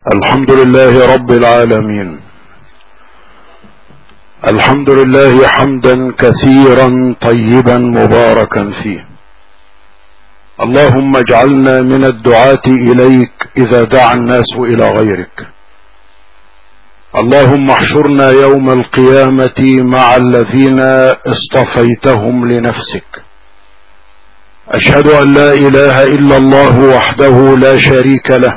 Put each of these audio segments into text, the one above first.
الحمد لله رب العالمين. الحمد لله حمدا كثيرا طيبا مباركا فيه. اللهم اجعلنا من الدعاة إليك إذا دعا الناس إلى غيرك. اللهم احشرنا يوم القيامة مع الذين اصطفيتهم لنفسك. أشهد أن لا إله إلا الله وحده لا شريك له،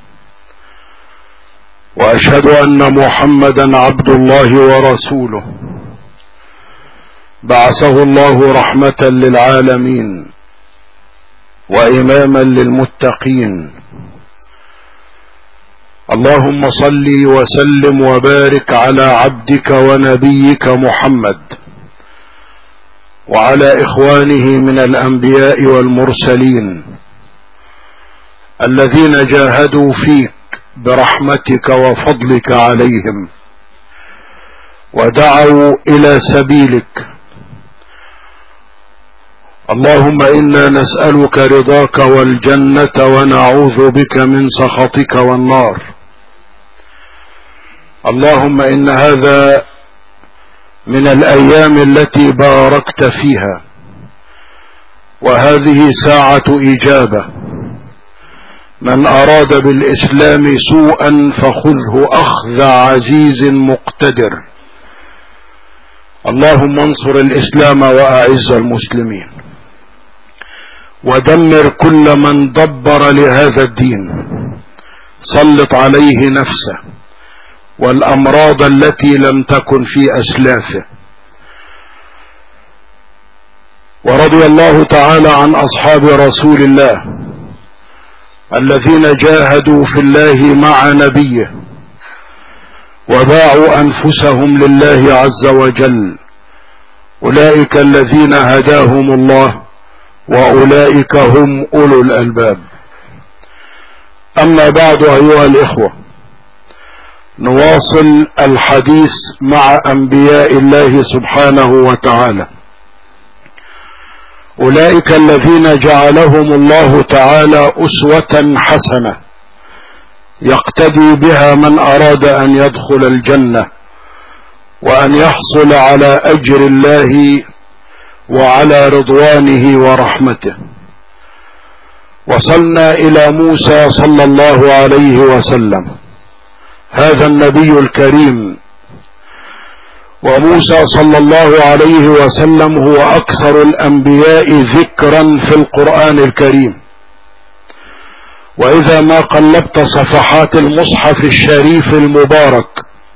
وأشهد أن محمدا عبد الله ورسوله، بعثه الله رحمة للعالمين وإماما للمتقين. اللهم صل وسلم وبارك على عبدك ونبيك محمد وعلى إخوانه من الأنبياء والمرسلين الذين جاهدوا فيك برحمتك وفضلك عليهم ودعوا إلى سبيلك. اللهم إنا نسألك رضاك والجنة ونعوذ بك من سخطك والنار. اللهم إن هذا من الأيام التي باركت فيها، وهذه ساعة إجابة. من أراد بالإسلام سوءا فخذه أخذ عزيز مقتدر. اللهم انصر الإسلام وأعز المسلمين، ودمر كل من دبر لهذا الدين. سلط عليه نفسه والأمراض التي لم تكن في أسلافه. ورضي الله تعالى عن أصحاب رسول الله الذين جاهدوا في الله مع نبيه وباعوا أنفسهم لله عز وجل. أولئك الذين هداهم الله وأولئك هم أولو الألباب. أما بعد أيها الإخوة، نواصل الحديث مع أنبياء الله سبحانه وتعالى. أولئك الذين جعلهم الله تعالى أسوة حسنة يقتدي بها من أراد أن يدخل الجنة وأن يحصل على أجر الله وعلى رضوانه ورحمته. وصلنا إلى موسى صلى الله عليه وسلم، هذا النبي الكريم. وموسى صلى الله عليه وسلم هو أكثر الأنبياء ذكرا في القرآن الكريم. وإذا ما قلبت صفحات المصحف الشريف المبارك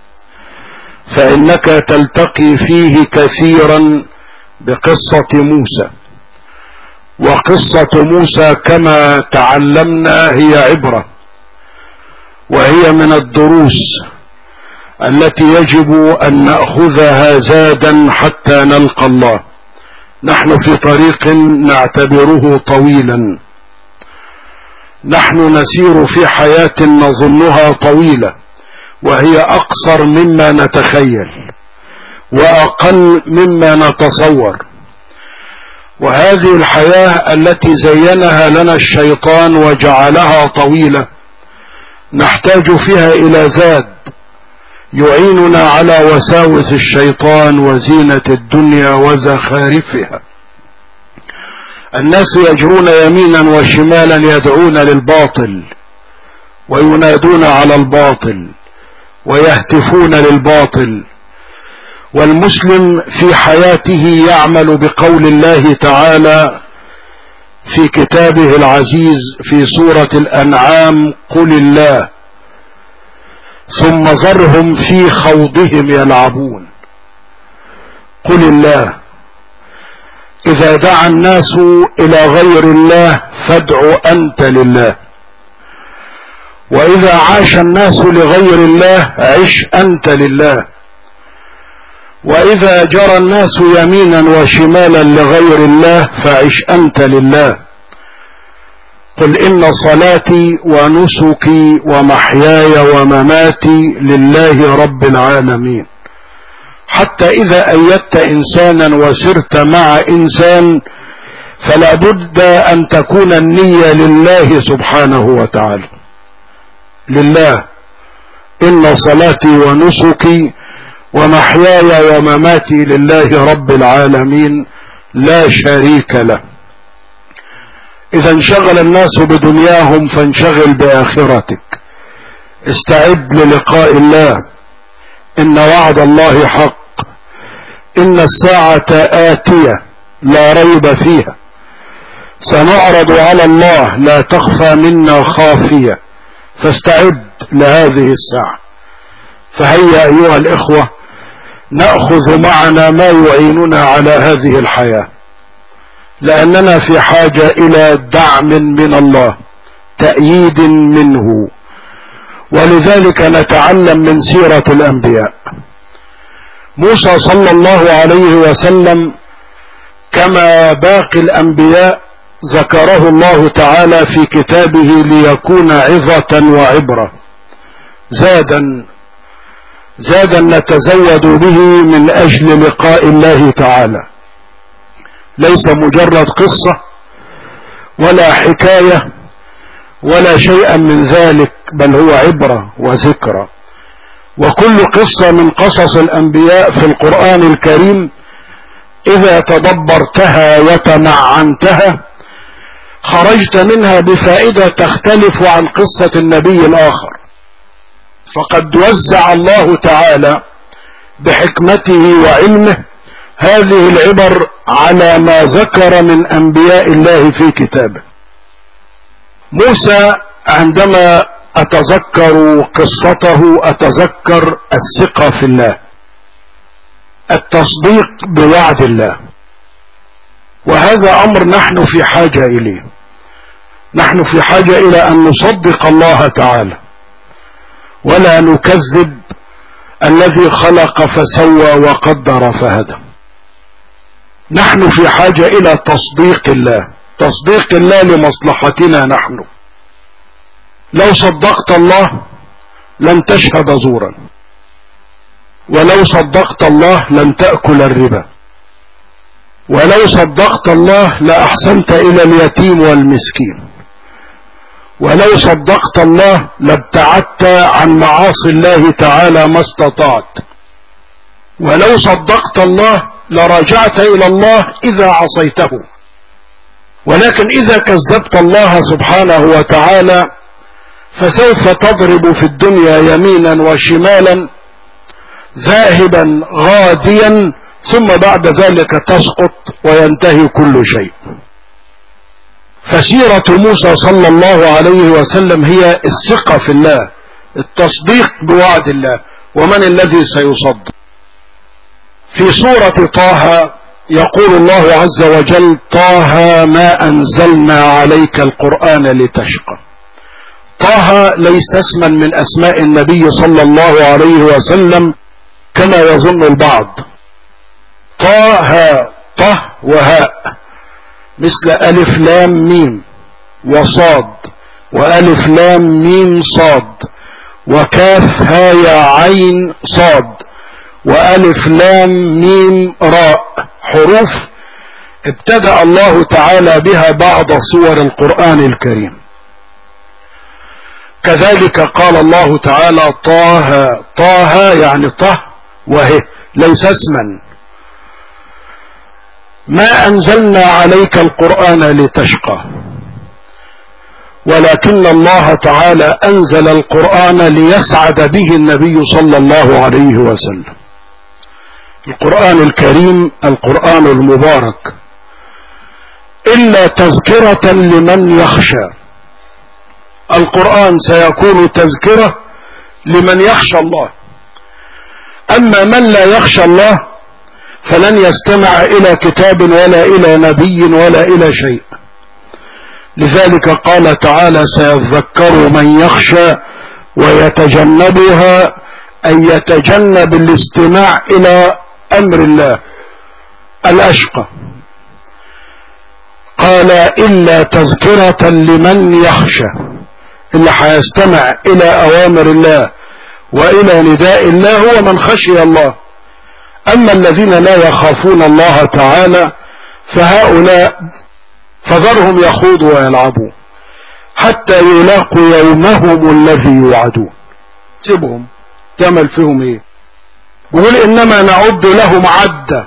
فإنك تلتقي فيه كثيرا بقصة موسى. وقصة موسى كما تعلمنا هي عبرة، وهي من الدروس التي يجب أن نأخذها زادا حتى نلقى الله. نحن في طريق نعتبره طويلا، نحن نسير في حياة نظنها طويلة وهي أقصر مما نتخيل وأقل مما نتصور. وهذه الحياة التي زينها لنا الشيطان وجعلها طويلة نحتاج فيها إلى زاد يعيننا على وساوس الشيطان وزينة الدنيا وزخارفها. الناس يجرون يمينا وشمالا يدعون للباطل وينادون على الباطل ويهتفون للباطل، والمسلم في حياته يعمل بقول الله تعالى في كتابه العزيز في سورة الأنعام: قل الله ثم ذرهم في خوضهم يلعبون. قل الله. إذا دعا الناس إلى غير الله فادع أنت لله، وإذا عاش الناس لغير الله عش أنت لله، وإذا جرى الناس يمينا وشمالا لغير الله فعش أنت لله. قل إن صلاتي ونسكي ومحياي ومماتي لله رب العالمين. حتى إذا أيدت إنسانا وسرت مع إنسان فلا بد أن تكون النية لله سبحانه وتعالى، لله. إن صلاتي ونسكي ومحياي ومماتي لله رب العالمين لا شريك له. إذا انشغل الناس بدنياهم فانشغل بآخرتك. استعد للقاء الله، إن وعد الله حق، إن الساعة آتية لا ريب فيها، سنعرض على الله لا تخفى منا خافية، فاستعد لهذه الساعة. فهيا أيها الإخوة نأخذ معنا ما يعيننا على هذه الحياة، لأننا في حاجة إلى دعم من الله، تأييد منه، ولذلك نتعلم من سيرة الأنبياء. موسى صلى الله عليه وسلم كما باقي الأنبياء ذكره الله تعالى في كتابه ليكون عظة وعبرة، زادا نتزود به من أجل لقاء الله تعالى، ليس مجرد قصة ولا حكاية ولا شيئا من ذلك، بل هو عبرة وذكرى. وكل قصة من قصص الأنبياء في القرآن الكريم إذا تدبرتها وتمعنتها خرجت منها بفائدة تختلف عن قصة النبي الآخر. فقد وزع الله تعالى بحكمته وعلمه هذه العبر على ما ذكر من أنبياء الله في كتابه. موسى عندما أتذكر قصته أتذكر الثقة في الله، التصديق بوعد الله، وهذا أمر نحن في حاجة إليه. نحن في حاجة إلى أن نصدق الله تعالى ولا نكذب الذي خلق فسوى وقدر فهدى. نحن في حاجة إلى تصديق الله، تصديق الله لمصلحتنا نحن. لو صدقت الله لن تشهد زورا، ولو صدقت الله لن تأكل الربا، ولو صدقت الله لأحسنت إلى اليتيم والمسكين، ولو صدقت الله لابتعدت عن معاصي الله تعالى ما استطعت، ولو صدقت الله لرجعت إلى الله إذا عصيته. ولكن إذا كذبت الله سبحانه وتعالى فسوف تضرب في الدنيا يمينا وشمالا ذاهبا غاديا، ثم بعد ذلك تسقط وينتهي كل شيء. فسيرة موسى صلى الله عليه وسلم هي الثقة في الله، التصديق بوعد الله. ومن الذي سيصدق؟ في سورة طه يقول الله عز وجل: طه ما أنزلنا عليك القرآن لتشقى. طه ليس اسما من أسماء النبي صلى الله عليه وسلم كما يظن البعض. طه وهاء مثل ألف لام ميم وصاد، وألف لام ميم صاد، وكاف هاء عين صاد، وألف لام ميم راء، حروف ابتدأ الله تعالى بها بعض سور القرآن الكريم. كذلك قال الله تعالى: طه يعني طه وهي، ليس اسما. ما أنزلنا عليك القرآن لتشقى، ولكن الله تعالى أنزل القرآن ليسعد به النبي صلى الله عليه وسلم. القرآن الكريم القرآن المبارك إلا تذكرة لمن يخشى. القرآن سيكون تذكرة لمن يخشى الله، أما من لا يخشى الله فلن يستمع إلى كتاب ولا إلى نبي ولا إلى شيء. لذلك قال تعالى: سيذكر من يخشى ويتجنبها، أي يتجنب الاستماع إلى أمر الله الأشقى. قال: إلا تذكرة لمن يخشى، اللي هيستمع إلى أوامر الله وإلى نداء الله هو من خشي الله. أما الذين لا يخافون الله تعالى فهؤلاء فذرهم يخوضوا ويلعبوا حتى يلاقوا يومهم الذي يوعدون. سيبهم. تعمل فيهم ايه؟ بيقول انما نعد لهم عدا.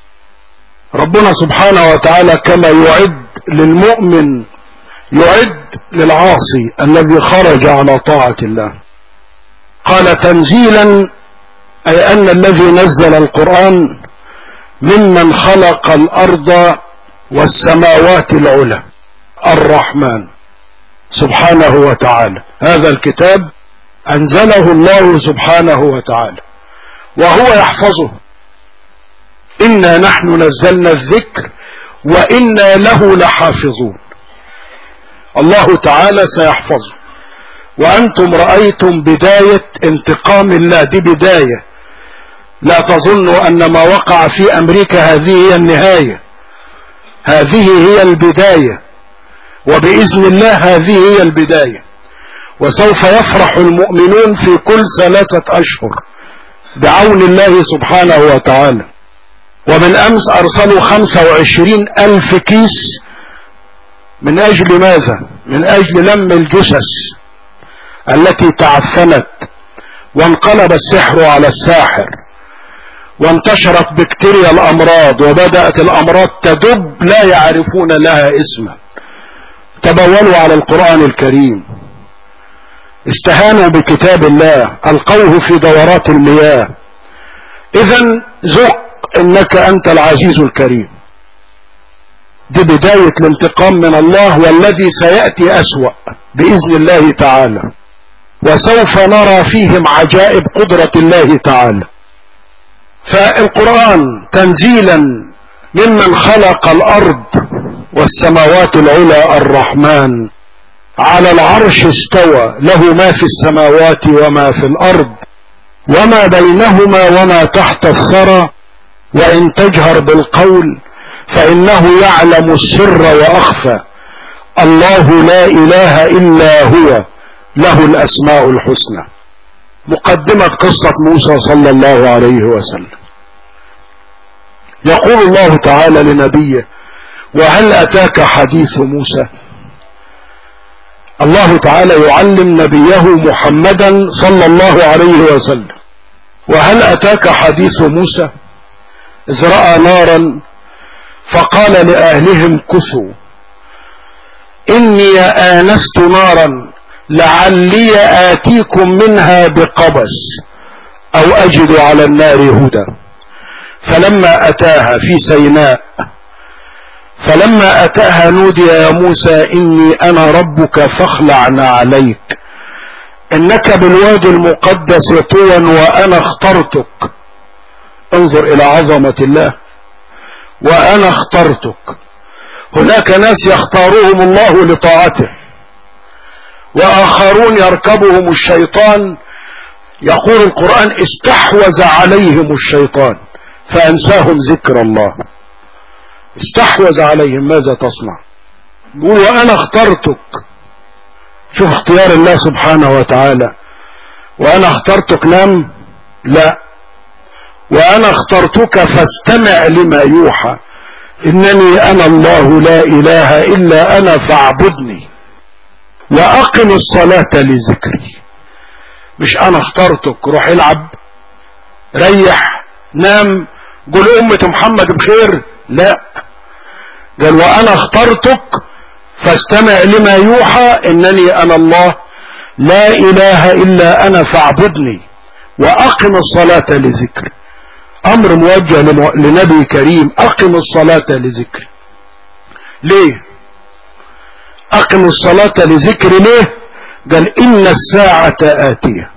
ربنا سبحانه وتعالى كما يعد للمؤمن يعد للعاصي الذي خرج على طاعة الله. قال تنزيلا، أي أن الذي نزل القرآن ممن خلق الأرض والسماوات العلى الرحمن سبحانه وتعالى. هذا الكتاب أنزله الله سبحانه وتعالى وهو يحفظه. إنا نحن نزلنا الذكر وإنا له لحافظون. الله تعالى سيحفظه. وأنتم رأيتم بداية انتقام الله، دي بداية. لا تظنوا أن ما وقع في أمريكا هذه هي النهاية، هذه هي البداية، وبإذن الله هذه هي البداية. وسوف يفرح المؤمنون في كل 3 أشهر بعون الله سبحانه وتعالى. ومن أمس أرسلوا 25,000 كيس. من أجل ماذا؟ من أجل لم الجثث التي تعفنت، وانقلب السحر على الساحر، وانتشرت بكتيريا الأمراض، وبدأت الأمراض تدب لا يعرفون لها اسما. تبولوا على القرآن الكريم، استهانوا بكتاب الله، ألقوه في دورات المياه. إذن ذق إنك أنت العزيز الكريم. دي بداية الانتقام من الله، والذي سيأتي أسوأ بإذن الله تعالى. وسوف نرى فيهم عجائب قدرة الله تعالى. فالقرآن تنزيلا ممن خلق الأرض والسماوات العلى الرحمن على العرش استوى، له ما في السماوات وما في الأرض وما بينهما وما تحت الثرى، وإن تجهر بالقول فإنه يعلم السر وأخفى، الله لا إله إلا هو له الأسماء الحسنى. مقدمة قصة موسى صلى الله عليه وسلم. يقول الله تعالى لنبيه: وهل أتاك حديث موسى؟ الله تعالى يعلم نبيه محمدا صلى الله عليه وسلم: وهل أتاك حديث موسى إذ رأى نارا فقال لأهلهم كثوا إني آنست نارا لعلي آتيكم منها بقبس أو أجد على النار هدى. فلما أتاها في سيناء فلما أتاها نودي يا موسى إني أنا ربك فاخلع عليك إنك بالوادي المقدس طوى وأنا اخترتك. انظر إلى عظمة الله. وأنا اخترتك. هناك ناس يختارهم الله لطاعته، وآخرون يركبهم الشيطان. يقول القرآن: استحوذ عليهم الشيطان فأنساهم ذكر الله. استحوذ عليهم. ماذا تصنع؟ يقول: وأنا اخترتك. شوف اختيار الله سبحانه وتعالى. وأنا اخترتك نام؟ لا، وأنا اخترتك فاستمع لما يوحى إنني أنا الله لا إله إلا أنا فاعبدني وأقم الصلاة لذكري. مش أنا اخترتك روح العب ريح نام قول أمة محمد بخير، لا، قال: وأنا اخترتك فاستمع لما يوحى إنني أنا الله لا إله إلا أنا فاعبدني وأقم الصلاة لذكري. أمر موجه لنبي كريم: أقم الصلاة لذكري. ليه أقم الصلاة لذكري؟ ليه؟ قال: إن الساعة آتية.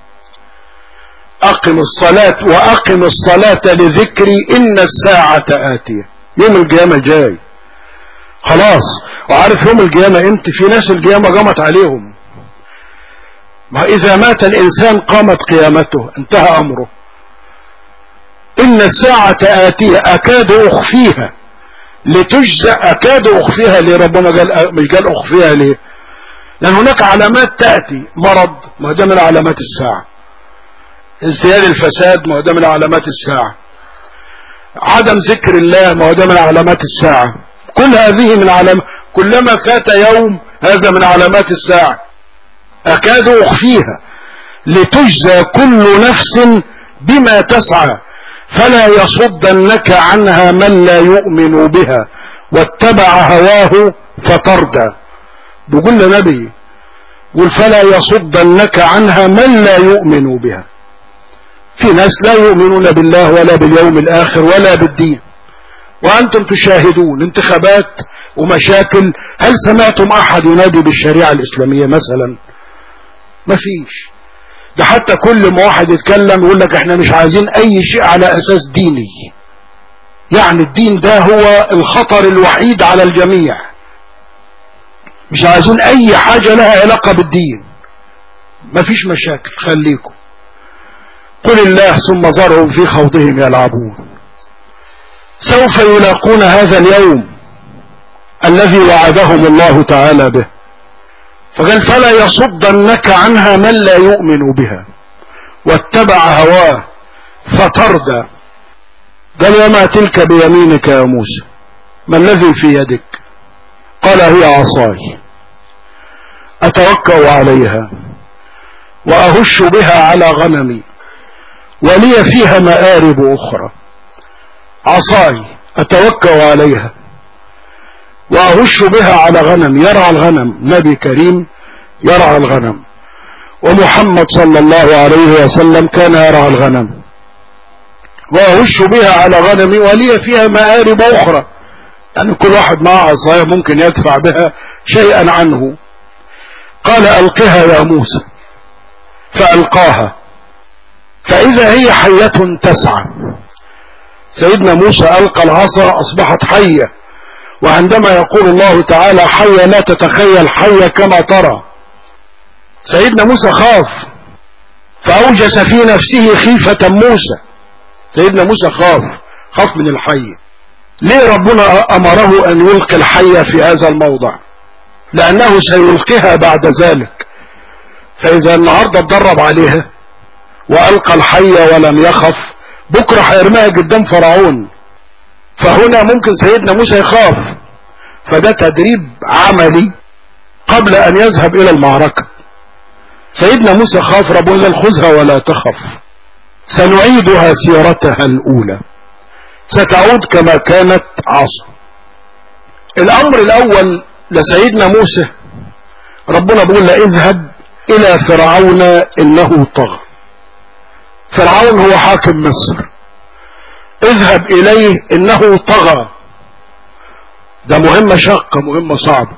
أقم الصلاة وأقم الصلاة لذكري إن الساعة آتية. يوم القيامة جاي خلاص. وعارف يوم القيامة امتى؟ في ناس القيامة قامت عليهم. ما إذا مات الإنسان قامت قيامته، انتهى أمره. إن الساعة آتية أكاد أخفيها لتجزى. أكاد أخفيها ليه؟ ربنا قال مش قال أخفيها ليه؟ لأن هناك علامات تأتي. مرض، ما ده من علامات الساعة. ازدياد الفساد، ما ده من علامات الساعة. عدم ذكر الله، ما ده من علامات الساعة. كل هذه من علامات. كلما فات يوم هذا من علامات الساعة. أكاد أخفيها لتجزى كل نفس بما تسعى فلا يصدنك عنها من لا يؤمن بها واتبع هواه فتردى. بيقول لنبي قل فلا يصدنك عنها من لا يؤمن بها. في ناس لا يؤمنون بالله ولا باليوم الآخر ولا بالدين، وأنتم تشاهدون انتخابات ومشاكل. هل سمعتم أحد ينادي بالشريعة الإسلامية مثلا؟ ما فيش. ده حتى كل ما واحد يتكلم يقول لك احنا مش عايزين أي شيء على أساس ديني، يعني الدين ده هو الخطر الوحيد على الجميع، مش عايزين أي حاجة لها علاقة بالدين. ما فيش مشاكل، خليكم. قل الله ثم ذرهم في خوضهم يلعبون. سوف يلاقون هذا اليوم الذي وعدهم الله تعالى به، فقال فلا يصدنك عنها من لا يؤمن بها واتبع هواه فتردى. قال وما تلك بيمينك يا موسى؟ ما الذي في يدك؟ قال هي عصاي أتوكأ عليها وأهش بها على غنمي ولي فيها مآرب أخرى. عصاي أتوكأ عليها وأهش بها على غنم. يرعى الغنم، نبي كريم يرعى الغنم، ومحمد صلى الله عليه وسلم كان يرعى الغنم. وأهش بها على غنمي ولي فيها مآرب أخرى، يعني كل واحد معه عصاية ممكن يدفع بها شيئا عنه. قال ألقها يا موسى فألقاها فإذا هي حية تسعى. سيدنا موسى ألقى العصا أصبحت حية، وعندما يقول الله تعالى حية لا تتخيل حية كما ترى. سيدنا موسى خاف فأوجس في نفسه خيفة موسى. سيدنا موسى خاف من الحية. ليه ربنا أمره أن يلقي الحية في هذا الموضع؟ لأنه سيلقيها بعد ذلك. فإذا النهاردة اتدرب عليها وألقى الحية ولم يخف، بكرة هيرميها قدام فرعون. فهنا ممكن سيدنا موسى يخاف، فده تدريب عملي قبل أن يذهب إلى المعركة. سيدنا موسى خاف، ربنا قال خذها ولا تخف سنعيدها سيرتها الأولى ستعود كما كانت عصا. الأمر الأول لسيدنا موسى ربنا بيقول له اذهب إلى فرعون إنه طغى. فرعون هو حاكم مصر، اذهب إليه إنه طغى. ده مهمة شاقة، مهمة صعبة.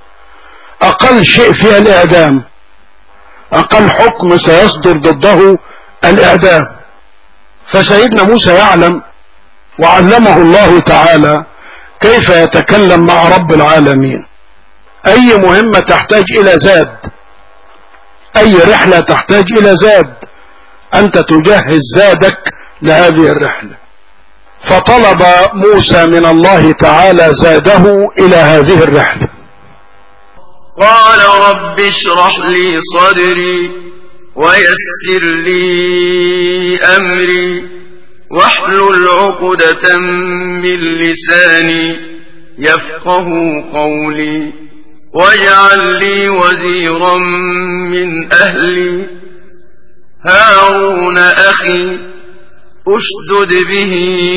أقل شيء فيها الإعدام، أقل حكم سيصدر ضده الإعدام. فسيدنا موسى يعلم وعلمه الله تعالى كيف يتكلم مع رب العالمين. أي مهمة تحتاج إلى زاد، أي رحلة تحتاج إلى زاد، أنت تجهز زادك لهذه الرحلة. فطلب موسى من الله تعالى زاده إلى هذه الرحلة. قال رب اشرح لي صدري ويسر لي أمري واحلل عقدة من لساني يفقه قولي واجعل لي وزيرا من أهلي هارون أخي أشدد به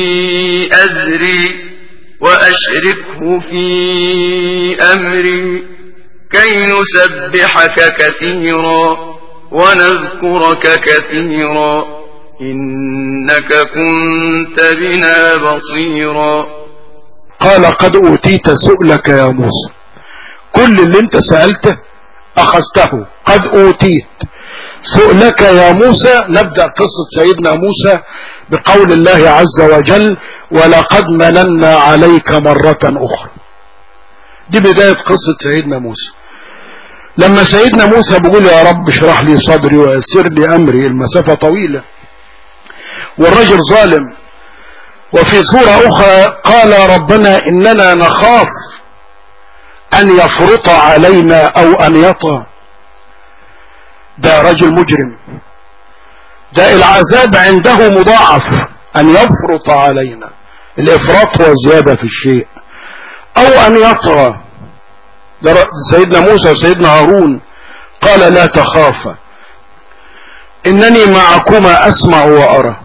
أزري وأشركه في أمري كي نسبحك كثيرا ونذكرك كثيرا إنك كنت بنا بصيرا. قال قد أوتيت سؤلك يا موسى، كل اللي انت سألته أخذته. قد أوتيت سؤلك يا موسى. نبدأ قصة سيدنا موسى بقول الله عز وجل ولقد مننا عليك مرة أخرى. دي بداية قصة سيدنا موسى. لما سيدنا موسى بيقول يا رب اشرح لي صدري ويسر لي أمري، المسافة طويلة والرجل ظالم. وفي سورة أخرى قال ربنا إننا نخاف أن يفرط علينا أو أن يطغى. ده رجل مجرم، ده العذاب عنده مضاعف. أن يفرط علينا، الإفراط هو زيادة في الشيء، أو أن يطغى. ده سيدنا موسى وسيدنا هارون قال لا تخافا. إنني معكما أسمع وأرى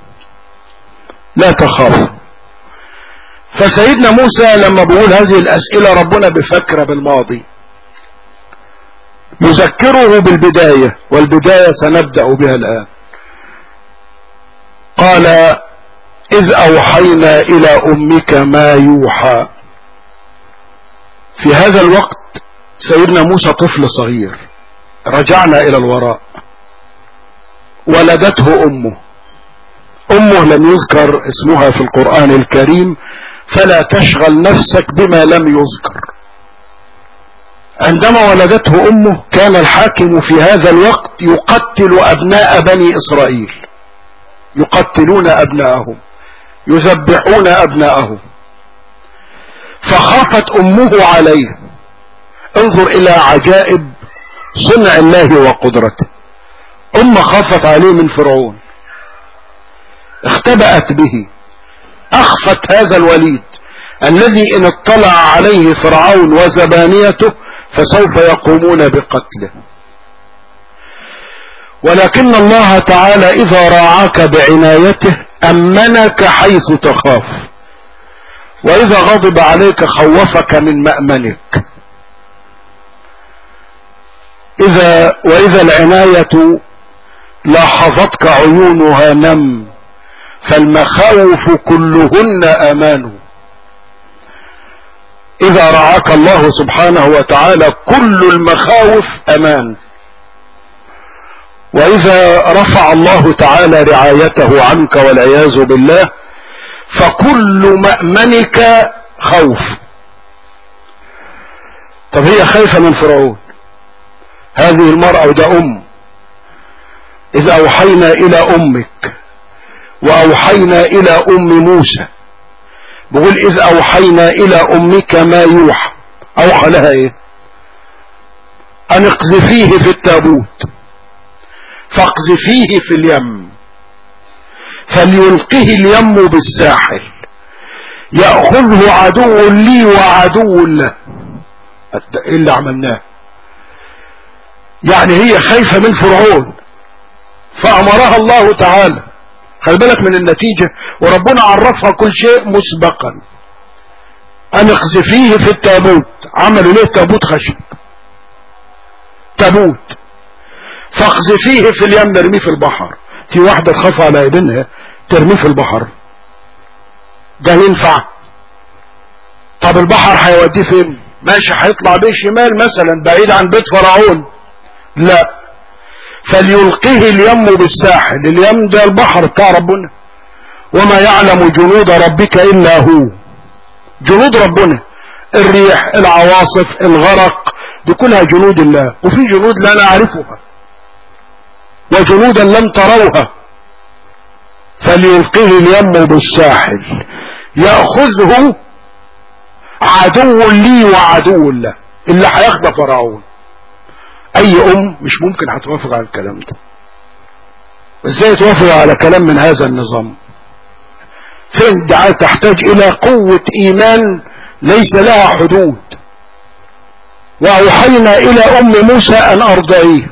لا تخاف. فسيدنا موسى لما بيقول هذه الأسئلة ربنا بفكر بالماضي، يذكره بالبداية، والبداية سنبدأ بها الآن. قال إذ أوحينا إلى أمك ما يوحى. في هذا الوقت سيدنا موسى طفل صغير، رجعنا إلى الوراء، ولدته أمه لم يذكر اسمها في القرآن الكريم، فلا تشغل نفسك بما لم يذكر. عندما ولدته أمه كان الحاكم في هذا الوقت يقتل أبناء بني إسرائيل، يقتلون أبناءهم، يذبحون أبناءهم، فخافت أمه عليه. انظر إلى عجائب صنع الله وقدرته. خافت عليه من فرعون، اختبأت به، أخفت هذا الوليد الذي إن اطلع عليه فرعون وزبانيته فسوف يقومون بقتله. ولكن الله تعالى إذا راعاك بعنايته أمنك حيث تخاف، وإذا غضب عليك خوفك من مأمنك. وإذا العناية لاحظتك عيونها نم، فالمخاوف كلهن أمان. إذا رعاك الله سبحانه وتعالى كل المخاوف أمان. وإذا رفع الله تعالى رعايته عنك والعياذ بالله فكل مأمنك خوف. طب هي خايفة من فرعون هذه المرأة، وده إذ أوحينا إلى أمك وأوحينا إلى أم موسى. بقول إذ أوحينا إلى أمك ما يوحى. أوحى لها إيه؟ أن اقذفيه في التابوت، فاقذفيه في اليم فليلقه اليم بالساحل يأخذه عدو لي وعدو له. إيه اللي عملناه؟ يعني هي خايفة من فرعون فأمرها الله تعالى. خلي بالك من النتيجة، وربنا عرفها كل شيء مسبقا. أن اقذفيه في التابوت. عملوا ليه تابوت خشب، تابوت. فاقذفيه في اليم، نرميه في البحر. في واحدة تخاف على ابنها ترميه في البحر، ده ينفع؟ طب البحر هيوديه فين؟ ماشي هيطلع بيه شمال مثلا بعيد عن بيت فرعون، لا، فليلقيه اليم بالساحل. اليم ده البحر بتاع ربنا، وما يعلم جنود ربك إلا هو. جنود ربنا، الريح، العواصف، الغرق، دي كلها جنود الله. وفي جنود لا نعرفها وجنودا لم تروها. فليلقيه اليم بالساحل يأخذه عدو لي وعدو له. اللي هياخده فرعون. اي مش ممكن هتوافق على الكلام ده. ازاي توافق على كلام من هذا النظام؟ فين دعاء تحتاج الى قوة ايمان ليس لها حدود. واوحينا الى ام موسى ان ارضعيه،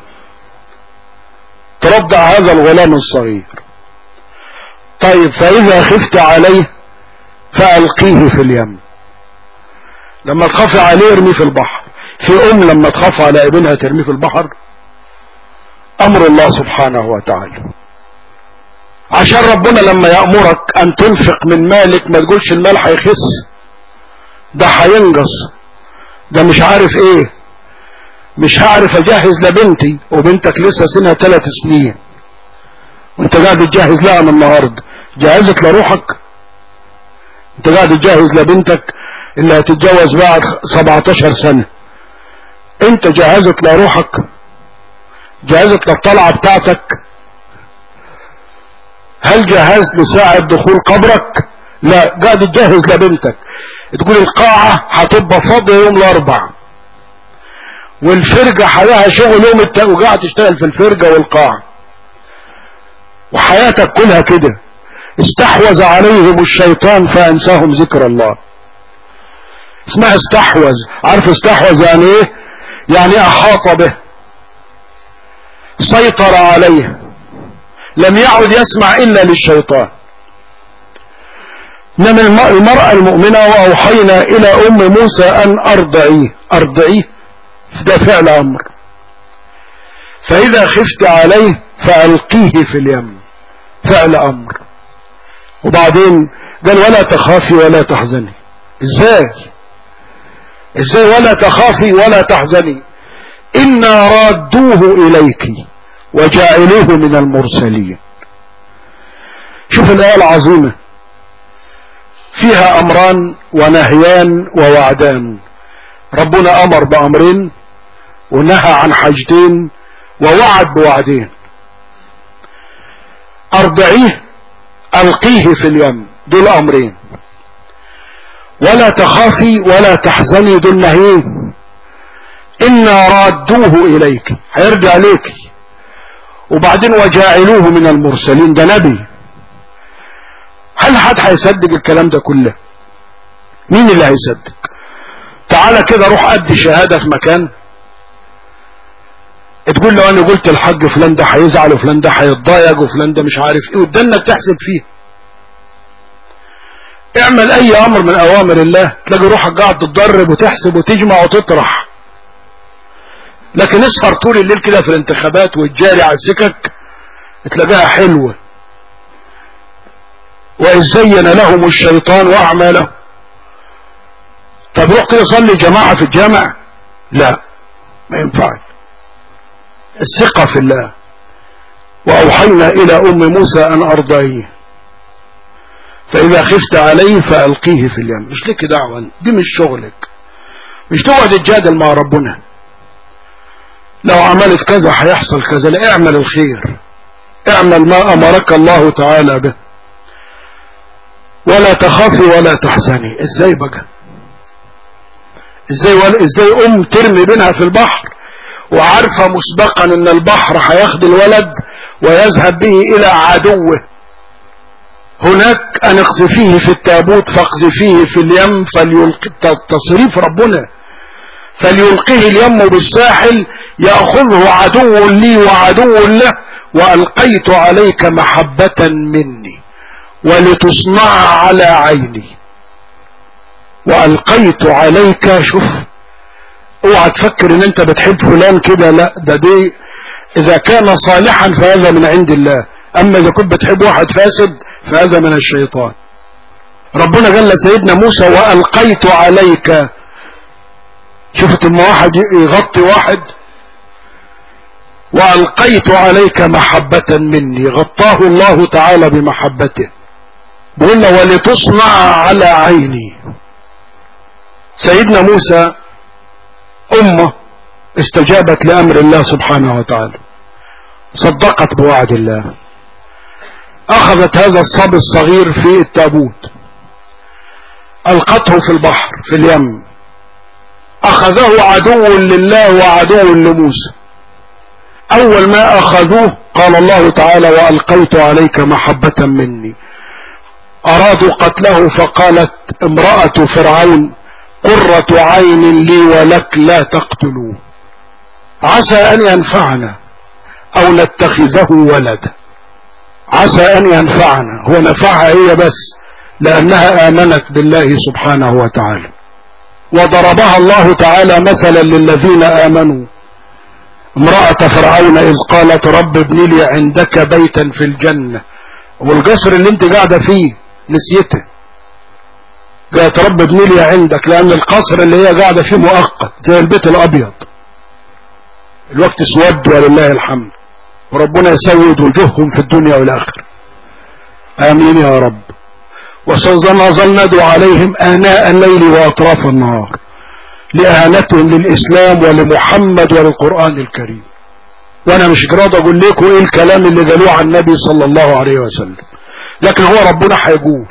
ترضع هذا الغلام الصغير. طيب فاذا خفت عليه فالقيه في اليم. لما تخاف عليه ارميه في البحر. في لما تخاف على ابنها ترميه في البحر؟ امر الله سبحانه وتعالى. عشان ربنا لما يأمرك ان تنفق من مالك ما تقولش المال هيخس، ده هينقص، ده مش عارف ايه، مش هعرف اجهز لبنتي وبنتك لسه سنها 3 سنين وانت قاعد تجهز لها من النهارده. جهزت لروحك؟ انت قاعد تجهز لبنتك اللي هتتجوز بعد 17 سنة. انت جهزت لروحك؟ جهزت للطلعة بتاعتك؟ هل جهزت لساعة دخول قبرك؟ لا، قاعد تجهز لبنتك. تقول القاعة هتبقى فاضية يوم الاربع، والفرقة حياها شغل يوم وقاعد تشتغل في الفرقة والقاعة، وحياتك كلها كده. استحوذ عليهم الشيطان فانساهم ذكر الله. اسمها استحوذ. عارف استحوذ يعني ايه؟ يعني احاط به، سيطر عليه، لم يعد يسمع إلا للشيطان. إنما المرأة المؤمنة وأوحينا إلى أم موسى أن أرضعيه ده فعل أمر، فإذا خفت عليه فألقيه في اليم، فعل أمر. وبعدين قال ولا تخافي ولا تحزني. ازاي ولا تخافي ولا تحزني؟ إنا رادوه إليك وجاعلوه من المرسلين. شوف الآية العظيمة فيها أمران ونهيان ووعدان. ربنا أمر بأمرين ونهى عن حاجتين ووعد بوعدين. أرضعيه، ألقيه في اليم، دول أمرين. ولا تخافي ولا تحزني، دول نهيين. إنا رادوه إليك، هيرجع ليك. وبعدين وجاعلوه من المرسلين، ده نبي. هل حد هيصدق الكلام ده كله؟ مين اللي هيصدق؟ تعالى كده روح أدي شهادة في مكان، تقول له أنا قلت الحق فلان ده هيزعل وفلان ده هيتضايق وفلان ده مش عارف ايه، وتدنك تحسب فيه. اعمل اي امر من اوامر الله تلاقي روحك قاعد تتدرب وتحسب وتجمع وتطرح. لكن اسهر طول الليل كده في الانتخابات والجاري على السكك تلاقيها حلوة. وإذ زين لهم الشيطان وأعماله. طب روح كده صلي جماعة في الجامع، لا ما ينفعش. الثقة في الله. وأوحينا إلى أم موسى أن أرضعيه فإذا خفت عليه فألقيه في اليم. مش لك دعوة، دي مش شغلك، مش تقعد تجادل مع ربنا لو عملت كذا هيحصل كذا. لا، اعمل الخير، اعمل ما أمرك الله تعالى به. ولا تخافي ولا تحزني. ازاي بقى؟ ازاي ترمي بينها في البحر وعارفة مسبقا ان البحر هياخد الولد ويذهب به الى عدوه. هناك ان اقذفيه في التابوت فاقذفيه في اليم تصريف ربنا، فليلقيه اليم بالساحل يأخذه عدو لي وعدو له، وألقيت عليك محبة مني ولتصنع على عيني. وألقيت عليك، شوف اوعى تفكر ان انت بتحب فلان كده، لا، دي اذا كان صالحا فهذا من عند الله، اما اذا كنت بتحب واحد فاسد فهذا من الشيطان. ربنا قال لسيدنا موسى وألقيت عليك. شفت اما واحد يغطي واحد، وألقيت عليك محبة مني، غطاه الله تعالى بمحبته. قلنا ولتصنع على عيني. سيدنا موسى أمة استجابت لأمر الله سبحانه وتعالى، صدقت بوعد الله، أخذت هذا الصبي الصغير في التابوت، ألقته في البحر في اليم، أخذه عدو لله وعدو لموسى. أول ما أخذوه قال الله تعالى وألقيت عليك محبة مني. أرادوا قتله فقالت امرأة فرعون قرة عين لي ولك لا تقتلوه عسى أن ينفعنا أو نتخذه ولدا. عسى أن ينفعنا، هو نفعها هي بس لأنها آمنت بالله سبحانه وتعالى. وضربها الله تعالى مثلا للذين آمنوا امرأة فرعون إذ قالت رب ابن لي عندك بيتا في الجنة. والقصر اللي انت قاعدة فيه نسيته، قالت رب ابن لي عندك، لأن القصر اللي هي قاعدة فيه مؤقت زي البيت الأبيض، الوقت اسود ولله الحمد، وربنا يسود وجوههم في الدنيا والآخرة، آمين يا رب. وسنظل ندعو عليهم آناء الليل وأطراف النهار لإهانتهم للإسلام ولمحمد وللقرآن الكريم. وأنا مش راضي أقول لكم إيه الكلام اللي قالوه عن النبي صلى الله عليه وسلم، لكن هو ربنا هيقول،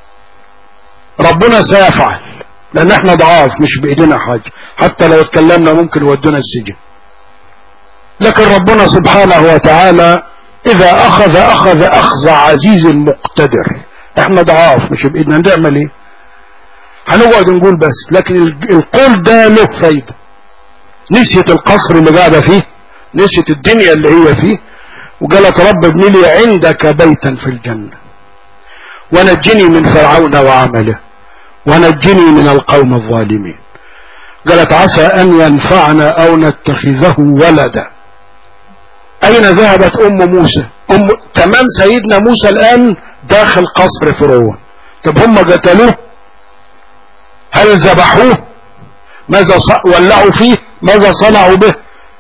ربنا سيفعل، لأن احنا ضعاف مش بإيدينا حاجة، حتى لو اتكلمنا ممكن يودونا السجن. لكن ربنا سبحانه وتعالى إذا أخذ أخذ عزيز مقتدر. احنا ضعاف مش بإيدنا، نعمل ايه؟ هنقعد نقول بس، لكن القول ده له فايدة. نسيت القصر اللي قاعدة فيه، نسيت الدنيا اللي هي فيه، وقالت رب ابن لي عندك بيتا في الجنة ونجني من فرعون وعمله ونجني من القوم الظالمين. قالت عسى أن ينفعنا أو نتخذه ولدا. أين ذهبت أم موسى؟ تمام سيدنا موسى الآن داخل قصر فرعون. طب هم قتلوه؟ هل ذبحوه؟ ماذا ولعوا فيه؟ ماذا صنعوا به؟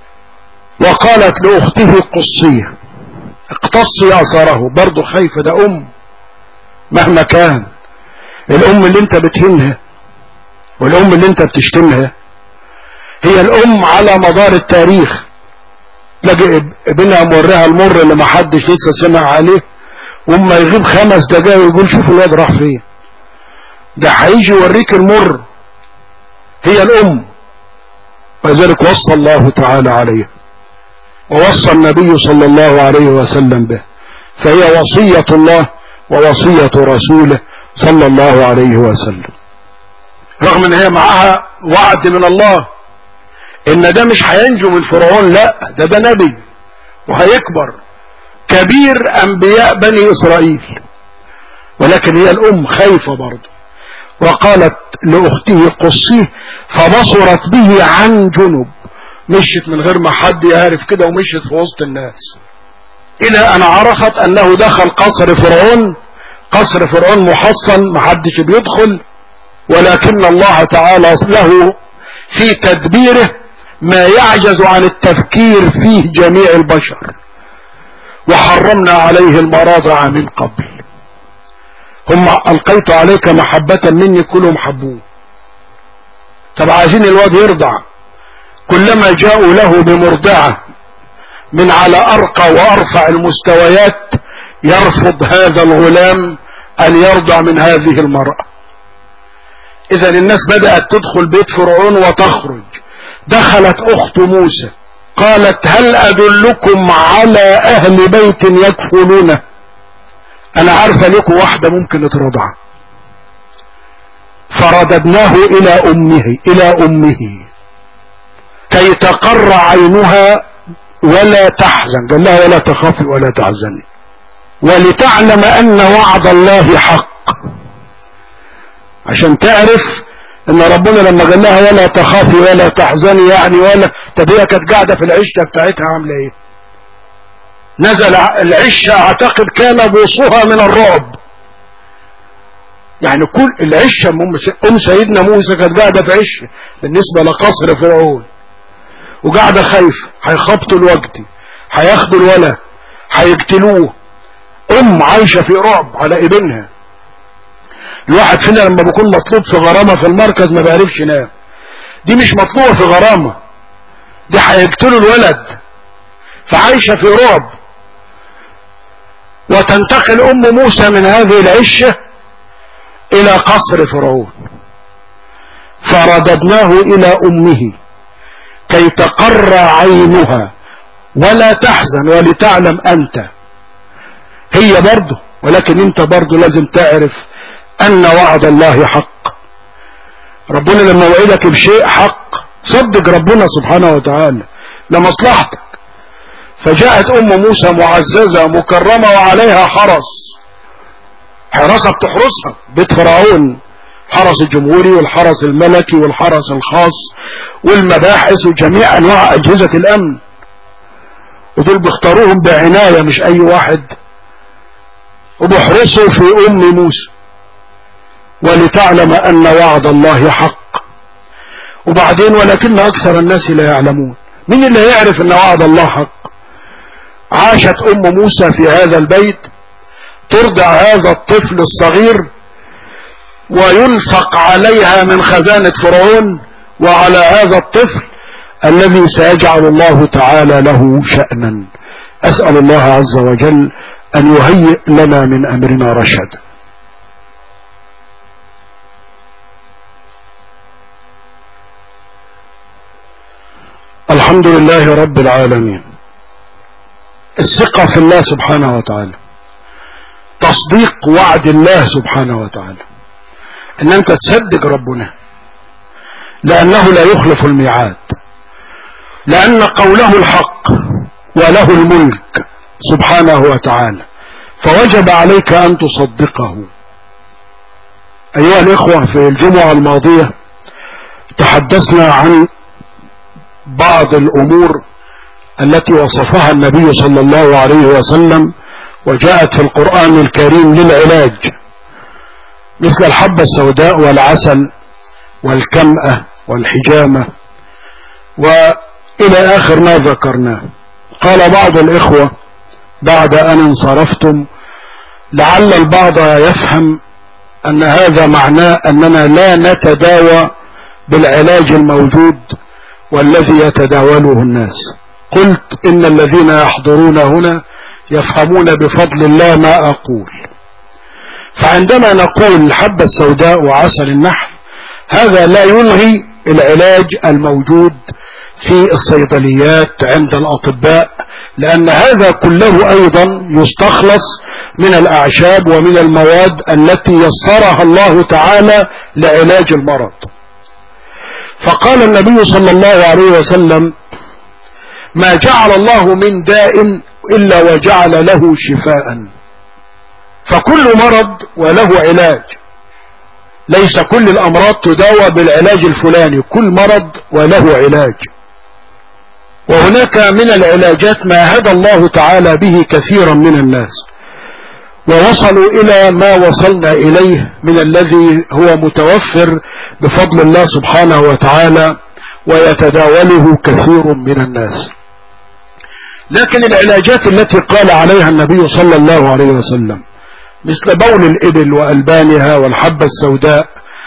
وقالت لأخته قصيه اقتصي أثره. برضو خايفة، ده أم مهما كان. الأم اللي انت بتهنها والأم اللي انت بتشتمها هي الأم على مدار التاريخ. تلاقي ابنها موريها المر اللي ما حدش لسه سمع عليه، وما يغيب 5 دقايق ويقول شوف الواد راح فين. ده هيجي يوريك المر. هي الأم. وذلك وصى الله تعالى عليه ووصى النبي صلى الله عليه وسلم به، فهي وصية الله ووصية رسوله صلى الله عليه وسلم. رغم ان هي معها وعد من الله ان ده مش هينجو من فرعون، لا ده نبي وهيكبر كبير انبياء بني اسرائيل، ولكن هي الام خايفة برضه. وقالت لأخته قصيه فبصرت به عن جنب. مشيت من غير ما حد يعرف كده، ومشيت في وسط الناس إلى أن عرفت أنه دخل قصر فرعون. قصر فرعون محصن، محدش بيدخل، ولكن الله تعالى له في تدبيره ما يعجز عن التفكير فيه جميع البشر. وحرمنا عليه المراضع من قبل. هم ألقيت عليك محبة مني كلهم حبوه. طب عايزين الواد يرضع، كلما جاءوا له بمرضعة من على أرقى وأرفع المستويات يرفض هذا الغلام أن يرضع من هذه المرأة. إذن الناس بدأت تدخل بيت فرعون وتخرج. دخلت أخت موسى قالت هل أدلكم على أهل بيت يكفلونه؟ أنا عارفة لكم واحدة ممكن ترضع. فرددناه إلى أمه كي تقر عينها ولا تحزن. قال لها ولا تخافي ولا تحزني ولتعلم أن وعد الله حق. عشان تعرف ان ربنا لما قال لها ولا تخافي ولا تحزني يعني ولا. طب هي كانت قاعدة في العشة بتاعتها عاملة ايه؟ نزل العشة اعتقد كان بوصها من الرعب. يعني كل العشة ام سيدنا موسى كانت قاعدة في عشة بالنسبة لقصر فرعون، وقاعدة خايفة هيخبطوا الوقت، هياخدوا الولد، هيقتلوه. ام عايشة في رعب على ابنها. الواحد فينا لما بيكون مطلوب في غرامة في المركز ما بيعرفش ينام. دي مش مطلوبة في غرامة، دي هيقتلوا الولد، فعايشة في رعب. وتنتقل ام موسى من هذه العشة الى قصر فرعون. فرددناه الى امه كي تقر عينها ولا تحزن ولتعلم انت. هي برضه، ولكن انت برضه لازم تعرف ان وعد الله حق. ربنا لما وعدك بشيء حق صدق ربنا سبحانه وتعالى لمصلحتك. فجاءت ام موسى معززة مكرمة وعليها حراسة بتحرسها. بيت فرعون حرس الجمهوري والحرس الملكي والحرس الخاص والمباحث وجميع انواع اجهزة الامن، ودول بيختاروهم بعناية مش اي واحد، وبيحرسوا في ام موسى. ولتعلم ان وعد الله حق. وبعدين ولكن اكثر الناس لا يعلمون. مين اللي يعرف ان وعد الله حق؟ عاشت ام موسى في هذا البيت ترضع هذا الطفل الصغير، وينفق عليها من خزانة فرعون وعلى هذا الطفل الذي سيجعل الله تعالى له شأنا. أسأل الله عز وجل أن يهيئ لنا من أمرنا رشد. الحمد لله رب العالمين. الثقة في الله سبحانه وتعالى، تصديق وعد الله سبحانه وتعالى، ان انت تصدق ربنا لانه لا يخلف الميعاد، لان قوله الحق وله الملك سبحانه وتعالى، فوجب عليك أن تصدقه. أيها الإخوة، في الجمعة الماضية تحدثنا عن بعض الأمور التي وصفها النبي صلى الله عليه وسلم وجاءت في القرآن الكريم للعلاج، مثل الحبة السوداء والعسل والكمأة والحجامة وإلى آخر ما ذكرناه. قال بعض الإخوة بعد أن انصرفتم: لعل البعض يفهم أن هذا معناه أننا لا نتداوى بالعلاج الموجود والذي يتداوله الناس. قلت إن الذين يحضرون هنا يفهمون بفضل الله ما أقول. فعندما نقول الحبة السوداء وعسل النحل، هذا لا يلغي العلاج الموجود في الصيدليات عند الأطباء، لأن هذا كله أيضا يستخلص من الأعشاب ومن المواد التي يسرها الله تعالى لعلاج المرض. فقال النبي صلى الله عليه وسلم: ما جعل الله من داء إلا وجعل له شفاء. فكل مرض وله علاج، ليس كل الأمراض تداوى بالعلاج الفلاني، كل مرض وله علاج. وهناك من العلاجات ما هدى الله تعالى به كثيرا من الناس ووصلوا إلى ما وصلنا إليه من الذي هو متوفر بفضل الله سبحانه وتعالى ويتداوله كثير من الناس. لكن العلاجات التي قال عليها النبي صلى الله عليه وسلم مثل بول الإبل وألبانها والحبة السوداء،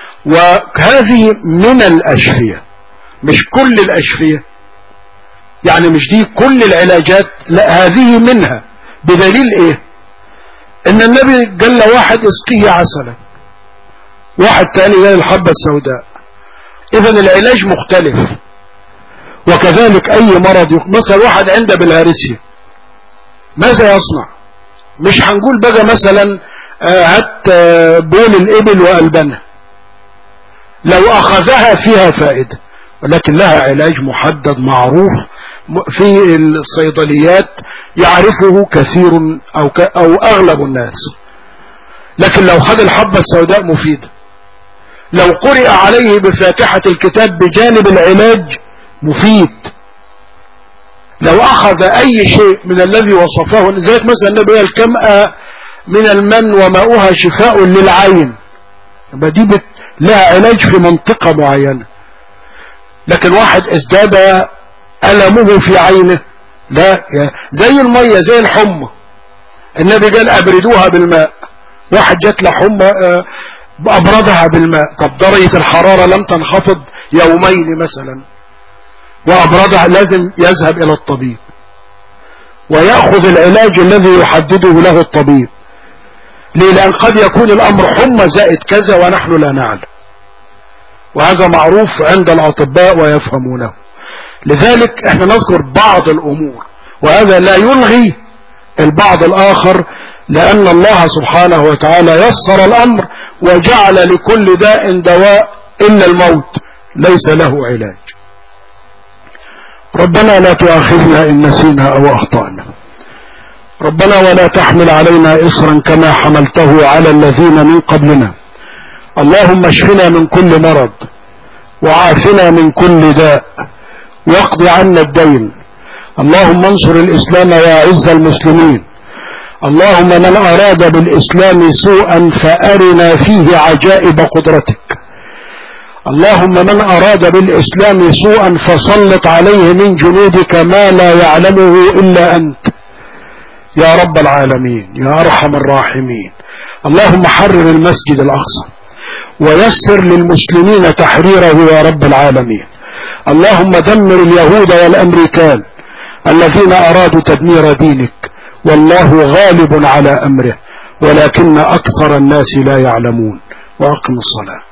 وهذه من الأشفية، مش كل الأشفية، يعني مش دي كل العلاجات، لا هذه منها. بدليل ايه؟ ان النبي قال له واحد اسقيه عسلا، واحد تاني قال الحبة السوداء. اذا العلاج مختلف. وكذلك اي مرض، مثلا واحد عنده بالهارسيا، ماذا يصنع؟ مش هنقول بقى مثلا هات بول الابل والبنها، لو اخذها فيها فائدة، ولكن لها علاج محدد معروف في الصيدليات يعرفه كثير أو أغلب الناس. لكن لو خد الحبة السوداء مفيدة، لو قرئ عليه بفاتحة الكتاب بجانب العلاج مفيد. لو أخذ أي شيء من الذي وصفه، زي مثلا النبي الكمأة من المن وماؤها شفاء للعين، دي لها علاج في منطقة معينة. لكن واحد ازداد ألمه في عينه، لا، زي المية زي الحمى، النبي قال أبردوها بالماء. واحد جات له حمى أبردها بالماء، طب درجة الحرارة لم تنخفض يومين مثلا وأبردها، لازم يذهب إلى الطبيب ويأخذ العلاج الذي يحدده له الطبيب. ليه؟ لأن قد يكون الأمر حمى زائد كذا ونحن لا نعلم، وهذا معروف عند الأطباء ويفهمونه. لذلك احنا نذكر بعض الأمور، وهذا لا يلغي البعض الآخر، لأن الله سبحانه وتعالى يسر الأمر وجعل لكل داء دواء إلا الموت ليس له علاج. ربنا لا تؤاخذنا إن نسينا أو أخطأنا. ربنا ولا تحمل علينا إصرا كما حملته على الذين من قبلنا. اللهم اشفنا من كل مرض وعافنا من كل داء واقض عنا الدين. اللهم انصر الإسلام وأعز المسلمين. اللهم من أراد بالإسلام سوءا فأرنا فيه عجائب قدرتك. اللهم من أراد بالإسلام سوءا فسلط عليه من جنودك ما لا يعلمه إلا أنت يا رب العالمين يا أرحم الراحمين. اللهم حرر المسجد الأقصى ويسر للمسلمين تحريره يا رب العالمين. اللهم دمر اليهود والأمريكان الذين أرادوا تدمير دينك، والله غالب على أمره ولكن أكثر الناس لا يعلمون. وأقم الصلاة.